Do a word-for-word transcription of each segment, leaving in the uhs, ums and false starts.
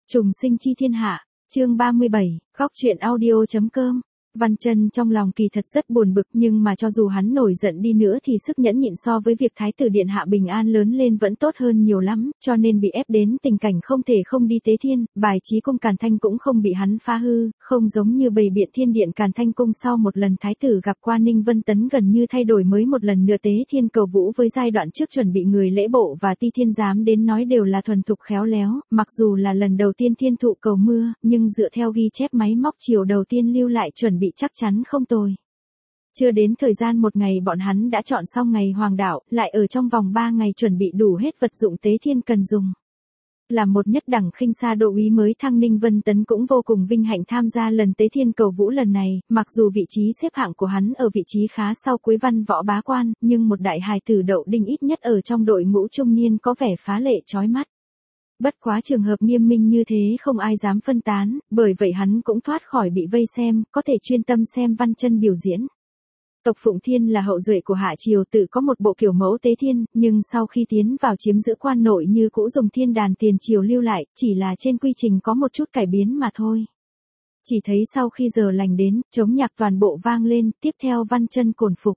Trùng sinh chi thiên hạ, chương ba mươi bảy, góc truyện audio.com. Văn Chân trong lòng kỳ thật rất buồn bực, nhưng mà cho dù hắn nổi giận đi nữa thì sức nhẫn nhịn so với việc thái tử điện hạ bình an lớn lên vẫn tốt hơn nhiều lắm, cho nên bị ép đến tình cảnh không thể không đi tế thiên, bài trí cung Càn Thanh cũng không bị hắn phá hư, không giống như bày biện thiên điện Càn Thanh cung sau một lần thái tử gặp qua Ninh Vân Tấn gần như thay đổi mới một lần nữa tế thiên cầu vũ với giai đoạn trước chuẩn bị người lễ bộ và ti thiên giám đến nói đều là thuần thục khéo léo, mặc dù là lần đầu tiên thiên thụ cầu mưa, nhưng dựa theo ghi chép máy móc chiều đầu tiên lưu lại chuẩn bị chắc chắn không tồi. Chưa đến thời gian một ngày bọn hắn đã chọn xong ngày hoàng đạo, lại ở trong vòng ba ngày chuẩn bị đủ hết vật dụng tế thiên cần dùng. Là một nhất đẳng khinh xa độ úy mới thăng, Ninh Vân Tấn cũng vô cùng vinh hạnh tham gia lần tế thiên cầu vũ lần này, mặc dù vị trí xếp hạng của hắn ở vị trí khá sau cuối văn võ bá quan, nhưng một đại hài tử đậu đinh ít nhất ở trong đội ngũ trung niên có vẻ phá lệ chói mắt. Bất quá trường hợp nghiêm minh như thế không ai dám phân tán, bởi vậy hắn cũng thoát khỏi bị vây xem, có thể chuyên tâm xem Văn Chân biểu diễn. Tộc Phụng Thiên là hậu duệ của Hạ Triều, tự có một bộ kiểu mẫu tế thiên, nhưng sau khi tiến vào chiếm giữ quan nội như cũ dùng thiên đàn tiền triều lưu lại, chỉ là trên quy trình có một chút cải biến mà thôi. Chỉ thấy sau khi giờ lành đến, trống nhạc toàn bộ vang lên, tiếp theo Văn Chân cổn phục.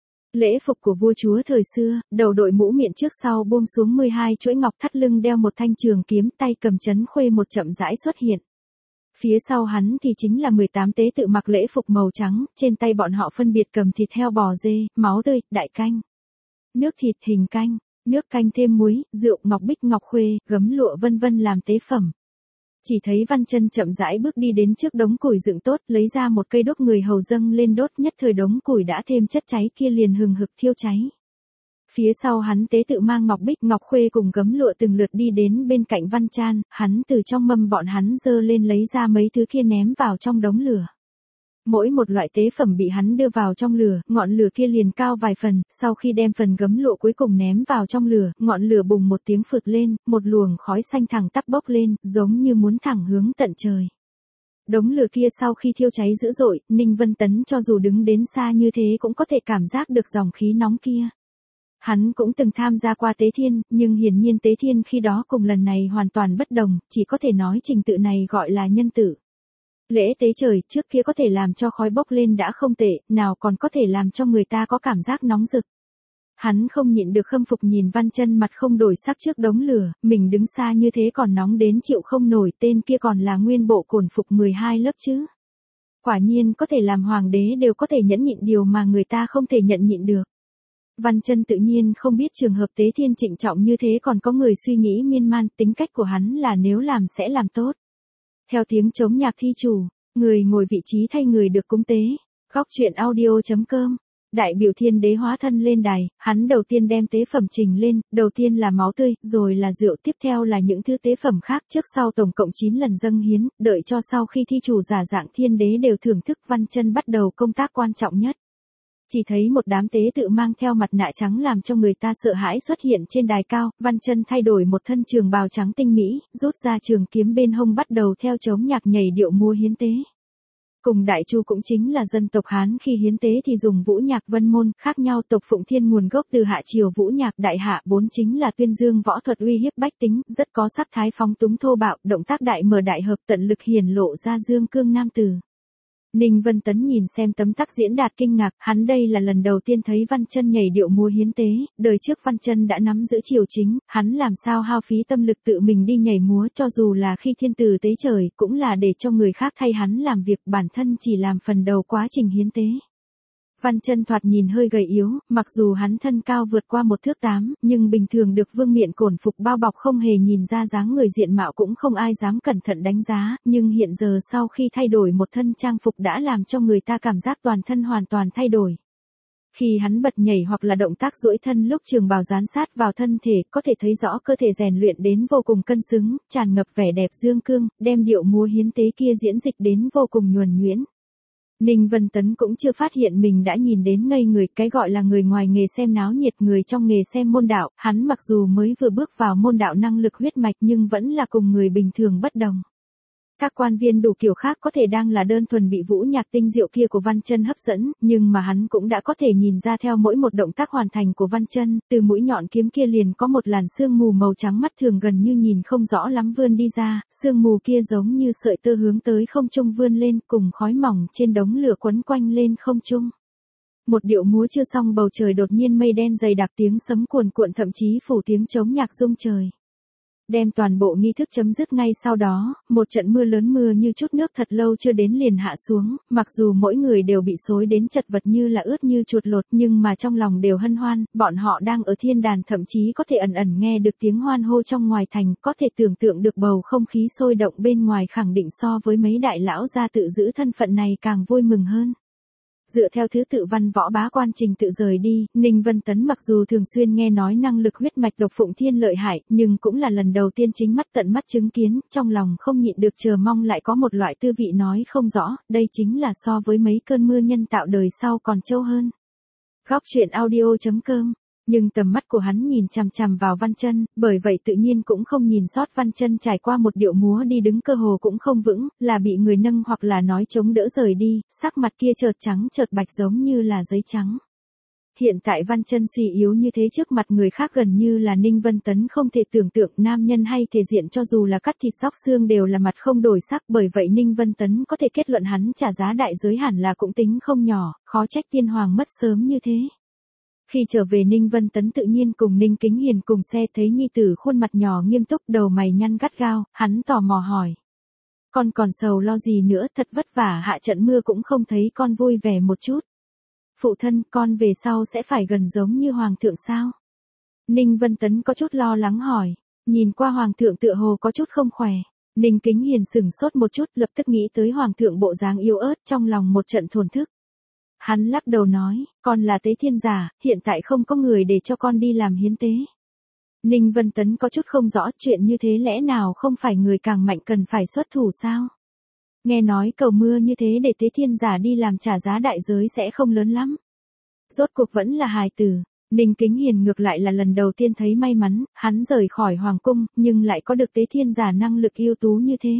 Lễ phục của vua chúa thời xưa, đầu đội mũ miệng trước sau buông xuống mười hai chuỗi ngọc thắt lưng đeo một thanh trường kiếm, tay cầm trấn khuê một chậm rãi xuất hiện. Phía sau hắn thì chính là mười tám tế tự mặc lễ phục màu trắng, trên tay bọn họ phân biệt cầm thịt heo bò dê, máu tươi, đại canh, nước thịt, hình canh, nước canh thêm muối, rượu, ngọc bích, ngọc khuê, gấm lụa vân vân làm tế phẩm. Chỉ thấy Văn Chân chậm rãi bước đi đến trước đống củi dựng tốt, lấy ra một cây đốt người hầu dâng lên đốt, nhất thời đống củi đã thêm chất cháy kia liền hừng hực thiêu cháy. Phía sau hắn tế tự mang ngọc bích, ngọc khuê cùng gấm lụa từng lượt đi đến bên cạnh Văn Chan, hắn từ trong mâm bọn hắn dơ lên lấy ra mấy thứ kia ném vào trong đống lửa. Mỗi một loại tế phẩm bị hắn đưa vào trong lửa, ngọn lửa kia liền cao vài phần, sau khi đem phần gấm lụa cuối cùng ném vào trong lửa, ngọn lửa bùng một tiếng phụt lên, một luồng khói xanh thẳng tắp bốc lên, giống như muốn thẳng hướng tận trời. Đống lửa kia sau khi thiêu cháy dữ dội, Ninh Vân Tấn cho dù đứng đến xa như thế cũng có thể cảm giác được dòng khí nóng kia. Hắn cũng từng tham gia qua tế thiên, nhưng hiển nhiên tế thiên khi đó cùng lần này hoàn toàn bất đồng, chỉ có thể nói trình tự này gọi là nhân tử. Lễ tế trời trước kia có thể làm cho khói bốc lên đã không tệ, nào còn có thể làm cho người ta có cảm giác nóng rực. Hắn không nhịn được khâm phục nhìn Văn Chân mặt không đổi sắc trước đống lửa, mình đứng xa như thế còn nóng đến chịu không nổi, tên kia còn là nguyên bộ cổn phục mười hai lớp chứ. Quả nhiên có thể làm hoàng đế đều có thể nhẫn nhịn điều mà người ta không thể nhận nhịn được. Văn Chân tự nhiên không biết trường hợp tế thiên trịnh trọng như thế còn có người suy nghĩ miên man, tính cách của hắn là nếu làm sẽ làm tốt. Theo tiếng trống nhạc thi chủ, người ngồi vị trí thay người được cúng tế. Góc truyện audio.com. Đại biểu thiên đế hóa thân lên đài, hắn đầu tiên đem tế phẩm trình lên, đầu tiên là máu tươi, rồi là rượu, tiếp theo là những thứ tế phẩm khác, trước sau tổng cộng chín lần dâng hiến, đợi cho sau khi thi chủ giả dạng thiên đế đều thưởng thức, Văn Chân bắt đầu công tác quan trọng nhất. Chỉ thấy một đám tế tự mang theo mặt nạ trắng làm cho người ta sợ hãi xuất hiện trên đài cao, Văn Chân thay đổi một thân trường bào trắng tinh mỹ, rút ra trường kiếm bên hông bắt đầu theo trống nhạc nhảy điệu múa hiến tế. Cùng Đại Chu cũng chính là dân tộc Hán khi hiến tế thì dùng vũ nhạc vân môn, khác nhau tộc Phụng Thiên nguồn gốc từ Hạ Triều vũ nhạc đại hạ bốn chính là tuyên dương võ thuật uy hiếp bách tính, rất có sắc thái phóng túng thô bạo, động tác đại mở đại hợp tận lực hiển lộ ra dương cương nam tử. Ninh Vân Tấn nhìn xem tấm tắc diễn đạt kinh ngạc, hắn đây là lần đầu tiên thấy Văn Chân nhảy điệu múa hiến tế, đời trước Văn Chân đã nắm giữ triều chính, hắn làm sao hao phí tâm lực tự mình đi nhảy múa, cho dù là khi thiên tử tế trời, cũng là để cho người khác thay hắn làm việc, bản thân chỉ làm phần đầu quá trình hiến tế. Văn Chân thoạt nhìn hơi gầy yếu, mặc dù hắn thân cao vượt qua một thước tám, nhưng bình thường được vương miện cổn phục bao bọc không hề nhìn ra dáng người diện mạo cũng không ai dám cẩn thận đánh giá, nhưng hiện giờ sau khi thay đổi một thân trang phục đã làm cho người ta cảm giác toàn thân hoàn toàn thay đổi. Khi hắn bật nhảy hoặc là động tác duỗi thân lúc trường bào dán sát vào thân thể, có thể thấy rõ cơ thể rèn luyện đến vô cùng cân xứng, tràn ngập vẻ đẹp dương cương, đem điệu múa hiến tế kia diễn dịch đến vô cùng nhuần nhuyễn. Ninh Vân Tấn cũng chưa phát hiện mình đã nhìn đến ngây người, cái gọi là người ngoài nghề xem náo nhiệt, người trong nghề xem môn đạo, hắn mặc dù mới vừa bước vào môn đạo năng lực huyết mạch nhưng vẫn là cùng người bình thường bất đồng. Các quan viên đủ kiểu khác có thể đang là đơn thuần bị vũ nhạc tinh diệu kia của Văn Chân hấp dẫn, nhưng mà hắn cũng đã có thể nhìn ra theo mỗi một động tác hoàn thành của Văn Chân, từ mũi nhọn kiếm kia liền có một làn sương mù màu trắng mắt thường gần như nhìn không rõ lắm vươn đi ra, sương mù kia giống như sợi tơ hướng tới không trung vươn lên cùng khói mỏng trên đống lửa quấn quanh lên không trung. Một điệu múa chưa xong bầu trời đột nhiên mây đen dày đặc tiếng sấm cuồn cuộn thậm chí phủ tiếng trống nhạc rung trời. Đem toàn bộ nghi thức chấm dứt ngay sau đó, một trận mưa lớn mưa như chút nước thật lâu chưa đến liền hạ xuống, mặc dù mỗi người đều bị xối đến chật vật như là ướt như chuột lột nhưng mà trong lòng đều hân hoan, bọn họ đang ở thiên đàn thậm chí có thể ẩn ẩn nghe được tiếng hoan hô trong ngoài thành, có thể tưởng tượng được bầu không khí sôi động bên ngoài khẳng định so với mấy đại lão gia tự giữ thân phận này càng vui mừng hơn. Dựa theo thứ tự văn võ bá quan trình tự rời đi, Ninh Vân Tấn mặc dù thường xuyên nghe nói năng lực huyết mạch độc Phụng Thiên lợi hại, nhưng cũng là lần đầu tiên chính mắt tận mắt chứng kiến, trong lòng không nhịn được chờ mong lại có một loại tư vị nói không rõ, đây chính là so với mấy cơn mưa nhân tạo đời sau còn trâu hơn. Góc truyện audio chấm com. Nhưng tầm mắt của hắn nhìn chằm chằm vào Văn Chân, bởi vậy tự nhiên cũng không nhìn sót Văn Chân trải qua một điệu múa đi đứng cơ hồ cũng không vững, là bị người nâng hoặc là nói chống đỡ rời đi, sắc mặt kia chợt trắng chợt bạch giống như là giấy trắng. Hiện tại Văn Chân suy yếu như thế trước mặt người khác gần như là Ninh Vân Tấn không thể tưởng tượng, nam nhân hay thể diện cho dù là cắt thịt róc xương đều là mặt không đổi sắc, bởi vậy Ninh Vân Tấn có thể kết luận hắn trả giá đại giới hẳn là cũng tính không nhỏ, khó trách tiên hoàng mất sớm như thế. Khi trở về Ninh Vân Tấn tự nhiên cùng Ninh Kính Hiền cùng xe thấy nhi tử khuôn mặt nhỏ nghiêm túc đầu mày nhăn gắt gao, hắn tò mò hỏi. Con còn sầu lo gì nữa, thật vất vả hạ trận mưa cũng không thấy con vui vẻ một chút. Phụ thân, con về sau sẽ phải gần giống như hoàng thượng sao? Ninh Vân Tấn có chút lo lắng hỏi, nhìn qua hoàng thượng tựa hồ có chút không khỏe. Ninh Kính Hiền sửng sốt một chút lập tức nghĩ tới hoàng thượng bộ dáng yếu ớt trong lòng một trận thổn thức. Hắn lắc đầu nói, con là tế thiên giả, hiện tại không có người để cho con đi làm hiến tế. Ninh Vân Tấn có chút không rõ chuyện như thế lẽ nào không phải người càng mạnh cần phải xuất thủ sao? Nghe nói cầu mưa như thế để tế thiên giả đi làm trả giá đại giới sẽ không lớn lắm. Rốt cuộc vẫn là hài tử. Ninh Kính Hiền ngược lại là lần đầu tiên thấy may mắn, hắn rời khỏi hoàng cung, nhưng lại có được tế thiên giả năng lực ưu tú như thế.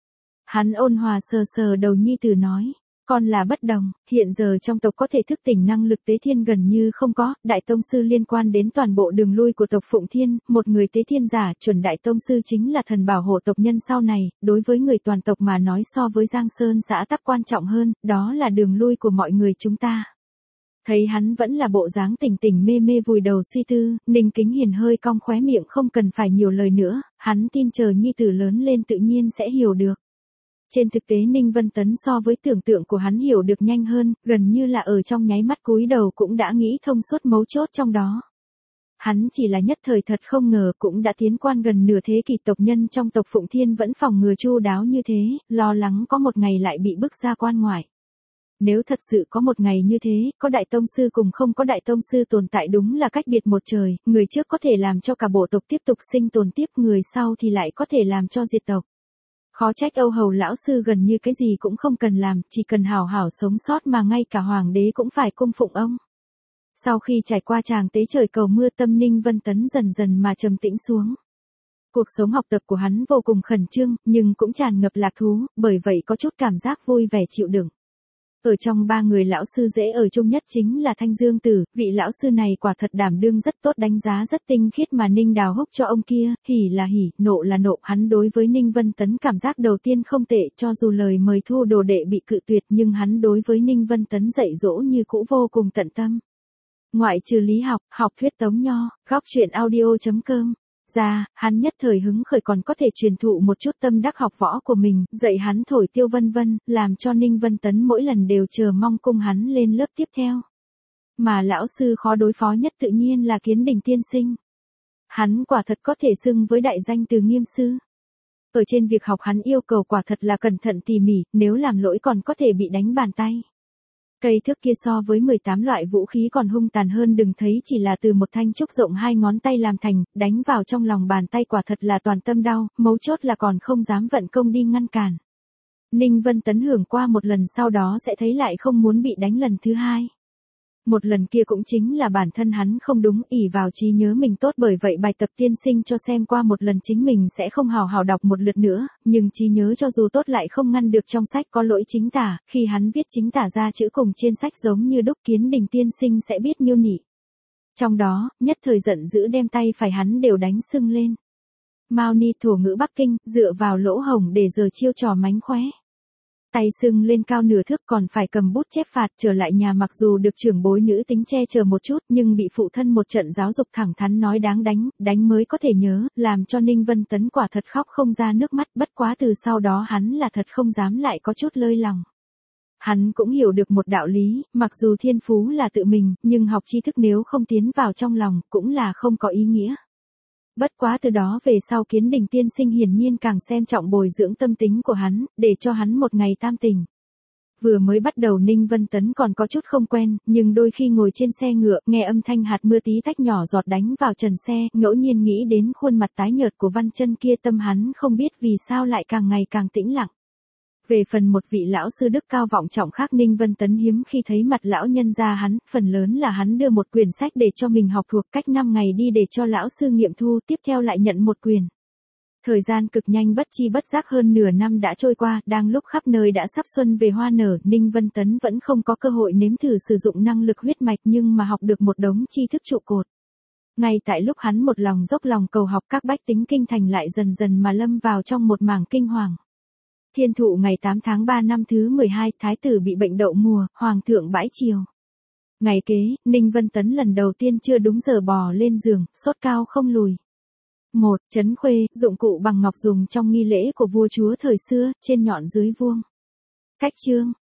Hắn ôn hòa sờ sờ đầu nhi tử nói. Con là bất đồng, hiện giờ trong tộc có thể thức tỉnh năng lực tế thiên gần như không có, đại tông sư liên quan đến toàn bộ đường lui của tộc Phụng Thiên, một người tế thiên giả, chuẩn đại tông sư chính là thần bảo hộ tộc nhân sau này, đối với người toàn tộc mà nói so với Giang Sơn xã tắc quan trọng hơn, đó là đường lui của mọi người chúng ta. Thấy hắn vẫn là bộ dáng tỉnh tỉnh mê mê vùi đầu suy tư, Ninh Kính Hiền hơi cong khóe miệng không cần phải nhiều lời nữa, hắn tin chờ nhi tử lớn lên tự nhiên sẽ hiểu được. Trên thực tế Ninh Vân Tấn so với tưởng tượng của hắn hiểu được nhanh hơn, gần như là ở trong nháy mắt cúi đầu cũng đã nghĩ thông suốt mấu chốt trong đó. Hắn chỉ là nhất thời thật không ngờ cũng đã tiến quan gần nửa thế kỷ, tộc nhân trong tộc Phụng Thiên vẫn phòng ngừa chu đáo như thế, lo lắng có một ngày lại bị bức ra quan ngoại. Nếu thật sự có một ngày như thế, có đại tông sư cùng không có đại tông sư tồn tại đúng là cách biệt một trời, người trước có thể làm cho cả bộ tộc tiếp tục sinh tồn tiếp, người sau thì lại có thể làm cho diệt tộc. Khó trách Âu Hầu lão sư gần như cái gì cũng không cần làm, chỉ cần hảo hảo sống sót mà ngay cả hoàng đế cũng phải cung phụng ông. Sau khi trải qua tràng tế trời cầu mưa, tâm Ninh Vân Tấn dần dần mà trầm tĩnh xuống. Cuộc sống học tập của hắn vô cùng khẩn trương, nhưng cũng tràn ngập lạc thú, bởi vậy có chút cảm giác vui vẻ chịu đựng. Ở trong ba người lão sư dễ ở chung nhất chính là Thanh Dương Tử, vị lão sư này quả thật đảm đương rất tốt, đánh giá rất tinh khiết mà Ninh Đào húc cho ông kia, hỉ là hỉ, nộ là nộ, hắn đối với Ninh Vân Tấn cảm giác đầu tiên không tệ, cho dù lời mời thu đồ đệ bị cự tuyệt nhưng hắn đối với Ninh Vân Tấn dạy dỗ như cũ vô cùng tận tâm. Ngoại trừ lý học, học thuyết Tống Nho, góc truyện audio chấm com. Ra, hắn nhất thời hứng khởi còn có thể truyền thụ một chút tâm đắc học võ của mình, dạy hắn thổi tiêu vân vân, làm cho Ninh Vân Tấn mỗi lần đều chờ mong cung hắn lên lớp tiếp theo. Mà lão sư khó đối phó nhất tự nhiên là Kiến Đình tiên sinh. Hắn quả thật có thể xưng với đại danh Từ Nghiêm sư. Ở trên việc học hắn yêu cầu quả thật là cẩn thận tỉ mỉ, nếu làm lỗi còn có thể bị đánh bàn tay. Cây thước kia so với mười tám loại vũ khí còn hung tàn hơn, đừng thấy chỉ là từ một thanh trúc rộng hai ngón tay làm thành, đánh vào trong lòng bàn tay quả thật là toàn tâm đau, mấu chốt là còn không dám vận công đi ngăn cản. Ninh Vân Tấn hưởng qua một lần sau đó sẽ thấy lại không muốn bị đánh lần thứ hai. Một lần kia cũng chính là bản thân hắn không đúng, ỷ vào trí nhớ mình tốt, bởi vậy bài tập tiên sinh cho xem qua một lần chính mình sẽ không hào hào đọc một lượt nữa, nhưng trí nhớ cho dù tốt lại không ngăn được trong sách có lỗi chính tả, khi hắn viết chính tả ra chữ cùng trên sách giống như đúc, Kiến Đình tiên sinh sẽ biết miêu nị. Trong đó, nhất thời giận dữ đem tay phải hắn đều đánh sưng lên. Mao Ni thổ ngữ Bắc Kinh, dựa vào lỗ hổng để giờ chiêu trò mánh khóe. Tay sưng lên cao nửa thước, còn phải cầm bút chép phạt. Trở lại nhà mặc dù được trưởng bối nữ tính che chở một chút, nhưng bị phụ thân một trận giáo dục thẳng thắn nói đáng đánh, đánh mới có thể nhớ, làm cho Ninh Vân Tấn quả thật khóc không ra nước mắt, bất quá từ sau đó hắn là thật không dám lại có chút lơi lòng. Hắn cũng hiểu được một đạo lý, mặc dù thiên phú là tự mình, nhưng học tri thức nếu không tiến vào trong lòng, cũng là không có ý nghĩa. Bất quá từ đó về sau Kiến Đình tiên sinh hiển nhiên càng xem trọng bồi dưỡng tâm tính của hắn, để cho hắn một ngày tam tình. Vừa mới bắt đầu Ninh Vân Tấn còn có chút không quen, nhưng đôi khi ngồi trên xe ngựa, nghe âm thanh hạt mưa tí tách nhỏ giọt đánh vào trần xe, ngẫu nhiên nghĩ đến khuôn mặt tái nhợt của Văn Chân kia, tâm hắn không biết vì sao lại càng ngày càng tĩnh lặng. Về phần một vị lão sư đức cao vọng trọng khác, Ninh Vân Tấn hiếm khi thấy mặt lão nhân gia hắn, phần lớn là hắn đưa một quyển sách để cho mình học thuộc, cách năm ngày đi để cho lão sư nghiệm thu, tiếp theo lại nhận một quyển. Thời gian cực nhanh, bất chi bất giác hơn nửa năm đã trôi qua, đang lúc khắp nơi đã sắp xuân về hoa nở, Ninh Vân Tấn vẫn không có cơ hội nếm thử sử dụng năng lực huyết mạch, nhưng mà học được một đống tri thức trụ cột. Ngay tại lúc hắn một lòng dốc lòng cầu học, các bách tính kinh thành lại dần dần mà lâm vào trong một mảng kinh hoàng. Thiên thụ ngày tám tháng ba năm thứ mười hai, thái tử bị bệnh đậu mùa, hoàng thượng bãi triều. Ngày kế, Ninh Vân Tấn lần đầu tiên chưa đúng giờ bò lên giường, sốt cao không lùi. một. Trấn khuê, dụng cụ bằng ngọc dùng trong nghi lễ của vua chúa thời xưa, trên nhọn dưới vuông. Cách chương.